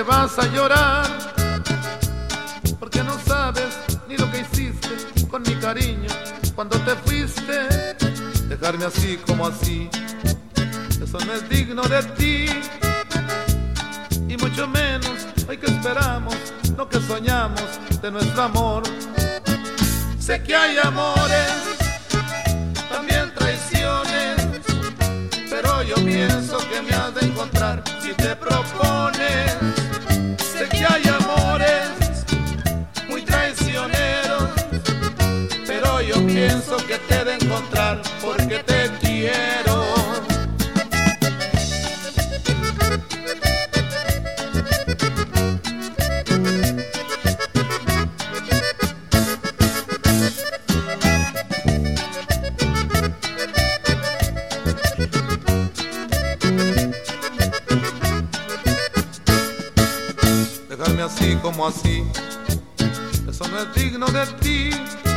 vas a llorar, porque no sabes ni lo que hiciste con mi cariño cuando te fuiste. Dejarme así como así, eso no es digno de ti, y mucho menos hoy que esperamos lo que soñamos de nuestro amor. Sé que hay amores, también traiciones, pero yo pienso que me has de encontrar si te propones. Sé que hay amores muy traicioneros, pero yo pienso que te he de encontrar porque te quiero. Dejarme así como así, eso no es digno de ti,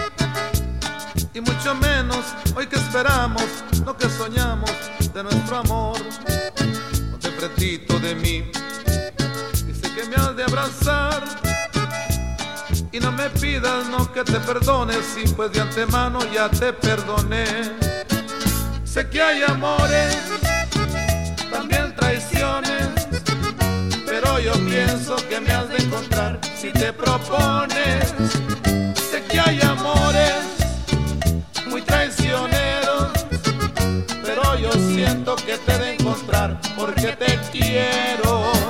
y mucho menos hoy que esperamos lo que soñamos de nuestro amor. Ponte pretito de mí, dice que me has de abrazar, y no me pidas no que te perdones, si pues de antemano ya te perdoné. Sé que hay amores, también traiciones, pero yo pienso que me has de encontrar si te propones. Sé que hay amores muy traicioneros, pero yo siento que te he de encontrar porque te quiero.